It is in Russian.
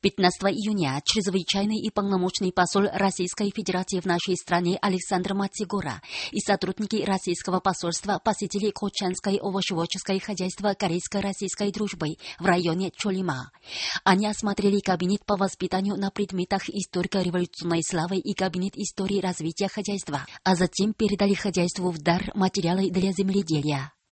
15 июня чрезвычайный и полномочный посол Российской Федерации в нашей стране Александр Матигора и сотрудники российского посольства посетили Кочанское овощеводческое хозяйство корейско-российской дружбы в районе Чолима. Они осмотрели кабинет по воспитанию на предметах историко-революционной славы и кабинет истории развития хозяйства, а затем передали хозяйству в дар материалы для земледелия.